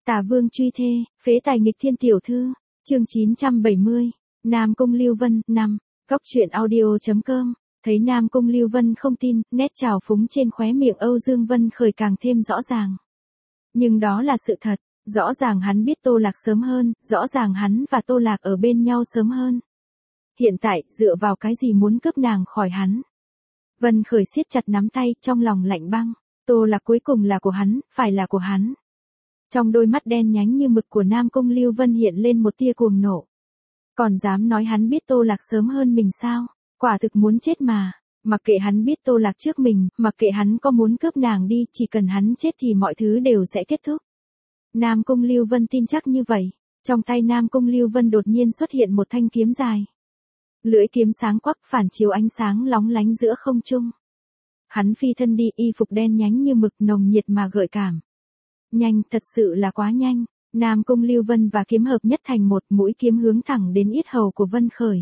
Tả Vương truy thê, phế tài nghịch thiên tiểu thư, chương 970, Nam Cung Lưu Vân, 5, Góc truyện audio.com, thấy Nam Cung Lưu Vân không tin, nét trào phúng trên khóe miệng Âu Dương Vân Khởi càng thêm rõ ràng. Nhưng đó là sự thật, rõ ràng hắn biết Tô Lạc sớm hơn, rõ ràng hắn và Tô Lạc ở bên nhau sớm hơn. Hiện tại, dựa vào cái gì muốn cướp nàng khỏi hắn? Vân Khởi siết chặt nắm tay, trong lòng lạnh băng, Tô Lạc cuối cùng là của hắn, phải là của hắn. Trong đôi mắt đen nhánh như mực của Nam Cung Lưu Vân hiện lên một tia cuồng nộ. Còn dám nói hắn biết Tô Lạc sớm hơn mình sao? Quả thực muốn chết mà. Mặc kệ hắn biết Tô Lạc trước mình, mặc kệ hắn có muốn cướp nàng đi, chỉ cần hắn chết thì mọi thứ đều sẽ kết thúc. Nam Cung Lưu Vân tin chắc như vậy. Trong tay Nam Cung Lưu Vân đột nhiên xuất hiện một thanh kiếm dài. Lưỡi kiếm sáng quắc phản chiếu ánh sáng lóng lánh giữa không trung. Hắn phi thân đi, y phục đen nhánh như mực, nồng nhiệt mà gợi cảm. Nhanh, thật sự là quá nhanh. Nam Cung Lưu Vân và kiếm hợp nhất thành một, mũi kiếm hướng thẳng đến yết hầu của Vân Khởi.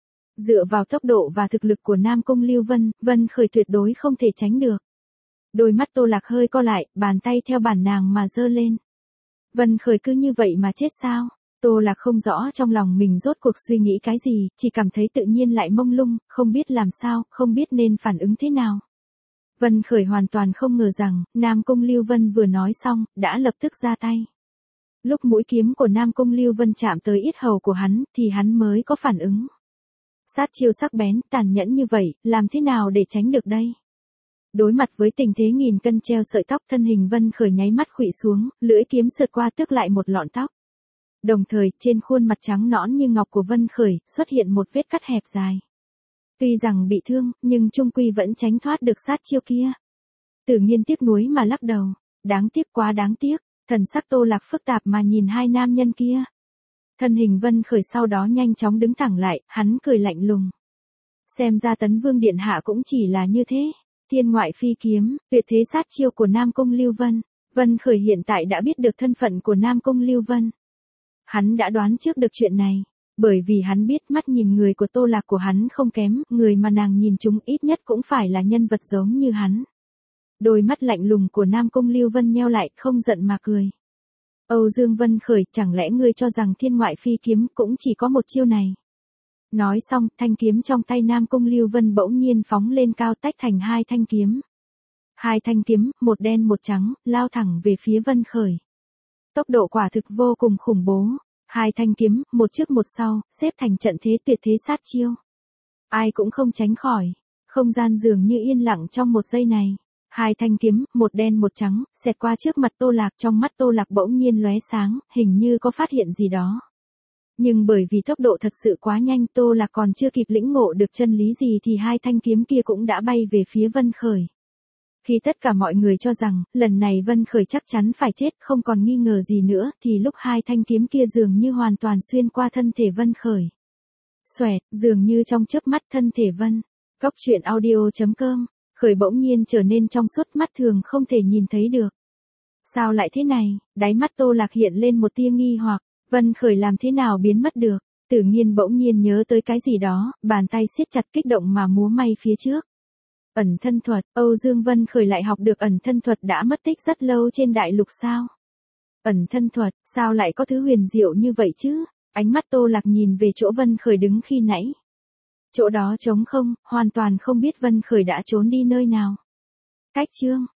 Dựa vào tốc độ và thực lực của Nam Cung Lưu Vân, Vân Khởi tuyệt đối không thể tránh được. Đôi mắt Tô Lạc hơi co lại, bàn tay theo bản nàng mà giơ lên. Vân Khởi cứ như vậy mà chết sao? Tô Lạc không rõ trong lòng mình rốt cuộc suy nghĩ cái gì, chỉ cảm thấy tự nhiên lại mông lung, không biết làm sao, không biết nên phản ứng thế nào. Vân Khởi hoàn toàn không ngờ rằng, Nam Cung Lưu Vân vừa nói xong, đã lập tức ra tay. Lúc mũi kiếm của Nam Cung Lưu Vân chạm tới yết hầu của hắn, thì hắn mới có phản ứng. Sát chiêu sắc bén, tàn nhẫn như vậy, làm thế nào để tránh được đây? Đối mặt với tình thế nghìn cân treo sợi tóc, thân hình Vân Khởi nháy mắt khuỵu xuống, lưỡi kiếm sượt qua tước lại một lọn tóc. Đồng thời, trên khuôn mặt trắng nõn như ngọc của Vân Khởi, xuất hiện một vết cắt hẹp dài. Tuy rằng bị thương, nhưng trung quy vẫn tránh thoát được sát chiêu kia. Tử Nghiên tiếc nuối mà lắc đầu. Đáng tiếc, quá đáng tiếc. Thần sắc Tô Lạc phức tạp mà nhìn hai nam nhân kia. Thân hình Vân Khởi sau đó nhanh chóng đứng thẳng lại, hắn cười lạnh lùng. Xem ra Tấn Vương Điện Hạ cũng chỉ là như thế. Thiên ngoại phi kiếm, tuyệt thế sát chiêu của Nam Cung Lưu Vân. Vân Khởi hiện tại đã biết được thân phận của Nam Cung Lưu Vân. Hắn đã đoán trước được chuyện này. Bởi vì hắn biết mắt nhìn người của Tô Lạc của hắn không kém, người mà nàng nhìn chúng ít nhất cũng phải là nhân vật giống như hắn. Đôi mắt lạnh lùng của Nam Cung Lưu Vân nheo lại, không giận mà cười. Âu Dương Vân Khởi, chẳng lẽ ngươi cho rằng thiên ngoại phi kiếm cũng chỉ có một chiêu này? Nói xong, thanh kiếm trong tay Nam Cung Lưu Vân bỗng nhiên phóng lên cao, tách thành hai thanh kiếm. Hai thanh kiếm, một đen một trắng, lao thẳng về phía Vân Khởi. Tốc độ quả thực vô cùng khủng bố. Hai thanh kiếm, một trước một sau, xếp thành trận thế tuyệt thế sát chiêu. Ai cũng không tránh khỏi. Không gian dường như yên lặng trong một giây này. Hai thanh kiếm, một đen một trắng, xẹt qua trước mặt Tô Lạc, trong mắt Tô Lạc bỗng nhiên lóe sáng, hình như có phát hiện gì đó. Nhưng bởi vì tốc độ thật sự quá nhanh, Tô Lạc còn chưa kịp lĩnh ngộ được chân lý gì thì hai thanh kiếm kia cũng đã bay về phía Vân Khởi. Khi tất cả mọi người cho rằng, lần này Vân Khởi chắc chắn phải chết, không còn nghi ngờ gì nữa, thì lúc hai thanh kiếm kia dường như hoàn toàn xuyên qua thân thể Vân Khởi. Xoẹt, dường như trong chớp mắt thân thể Vân. Góc truyện audio.com, Khởi bỗng nhiên trở nên trong suốt, mắt thường không thể nhìn thấy được. Sao lại thế này? Đáy mắt Tô Lạc hiện lên một tia nghi hoặc, Vân Khởi làm thế nào biến mất được? Tử Nghiên bỗng nhiên nhớ tới cái gì đó, bàn tay siết chặt kích động mà múa may phía trước. Ẩn thân thuật, Âu Dương Vân Khởi lại học được ẩn thân thuật đã mất tích rất lâu trên đại lục sao? Ẩn thân thuật, sao lại có thứ huyền diệu như vậy chứ? Ánh mắt Tô Lạc nhìn về chỗ Vân Khởi đứng khi nãy. Chỗ đó trống không, hoàn toàn không biết Vân Khởi đã trốn đi nơi nào. Cách chương